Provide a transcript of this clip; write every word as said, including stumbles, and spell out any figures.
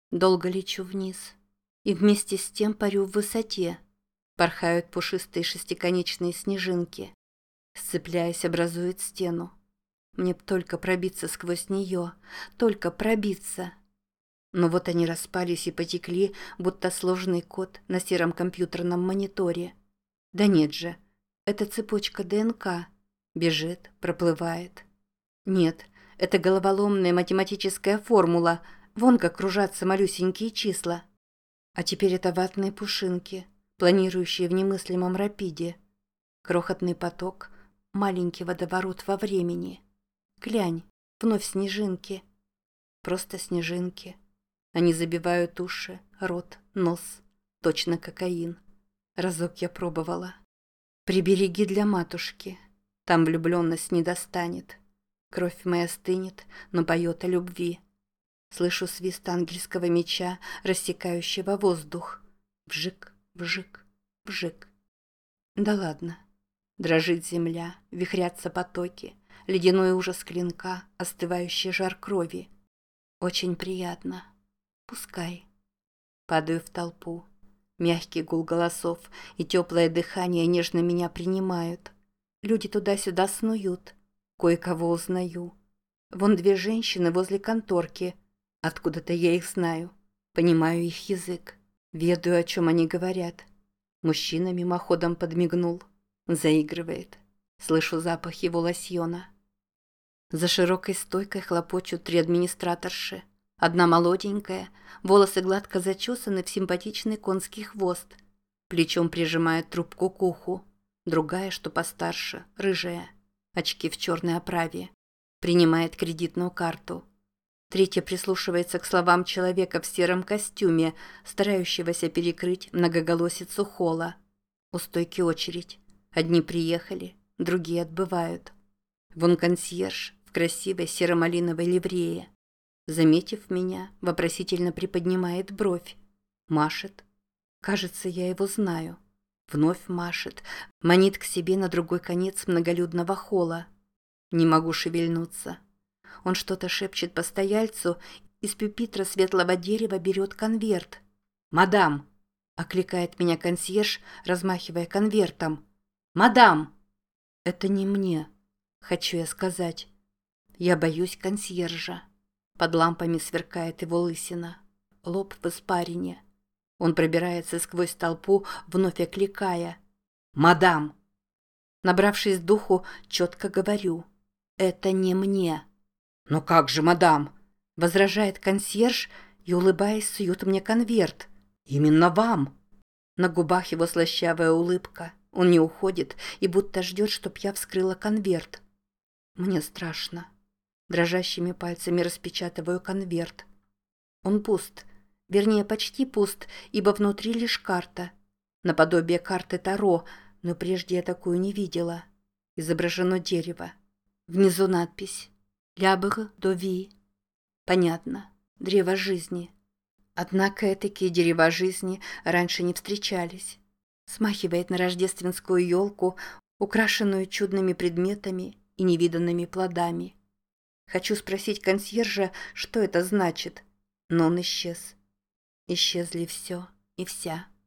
Долго лечу вниз. И вместе с тем парю в высоте. Порхают пушистые шестиконечные снежинки. Сцепляясь, образует стену. Мне б только пробиться сквозь нее, только пробиться. Но вот они распались и потекли, будто сложный код на сером компьютерном мониторе. Да нет же, это цепочка ДНК. Бежит, проплывает. Нет, это головоломная математическая формула. Вон как кружатся малюсенькие числа. А теперь это ватные пушинки, планирующие в немыслимом рапиде. Крохотный поток, маленький водоворот во времени. Глянь, вновь снежинки. Просто снежинки. Они забивают уши, рот, нос. Точно кокаин. Разок я пробовала. Прибереги для матушки. Там влюбленность не достанет. Кровь моя стынет, но поет о любви. Слышу свист ангельского меча, рассекающего воздух. Вжик, вжик, вжик. Да ладно. Дрожит земля, вихрятся потоки. Ледяной ужас клинка, остывающий жар крови. Очень приятно. Пускай. Падаю в толпу. Мягкий гул голосов и теплое дыхание нежно меня принимают. Люди туда-сюда снуют. Кое-кого узнаю. Вон две женщины возле конторки. Откуда-то я их знаю. Понимаю их язык. Ведаю, о чем они говорят. Мужчина мимоходом подмигнул. Заигрывает. Слышу запах его лосьона. За широкой стойкой хлопочут три администраторши. Одна молоденькая, волосы гладко зачесаны в симпатичный конский хвост. Плечом прижимает трубку к уху. Другая, что постарше, рыжая. Очки в черной оправе. Принимает кредитную карту. Третья прислушивается к словам человека в сером костюме, старающегося перекрыть многоголосицу холла. У стойки очередь. Одни приехали, другие отбывают. Вон консьерж в красивой серо-малиновой ливрее. Заметив меня, вопросительно приподнимает бровь. Машет. Кажется, я его знаю. Вновь машет. Манит к себе на другой конец многолюдного холла. Не могу шевельнуться. Он что-то шепчет постояльцу, из пюпитра светлого дерева берет конверт. «Мадам!» – окликает меня консьерж, размахивая конвертом. «Мадам!» «Это не мне», – хочу я сказать. Я боюсь консьержа. Под лампами сверкает его лысина. Лоб в испарине. Он пробирается сквозь толпу, вновь окликая. «Мадам!» Набравшись духу, четко говорю. «Это не мне». «Но как же, мадам?» Возражает консьерж и, улыбаясь, сует мне конверт. «Именно вам!» На губах его слащавая улыбка. Он не уходит и будто ждет, чтоб я вскрыла конверт. Мне страшно. Дрожащими пальцами распечатываю конверт. Он пуст. Вернее, почти пуст, ибо внутри лишь карта. Наподобие карты Таро, но прежде я такую не видела. Изображено дерево. Внизу надпись «Лябр до ви». Понятно. Древо жизни. Однако такие дерева жизни раньше не встречались. Смахивает на рождественскую елку, украшенную чудными предметами и невиданными плодами. Хочу спросить консьержа, что это значит, но он исчез. Исчезли все и вся.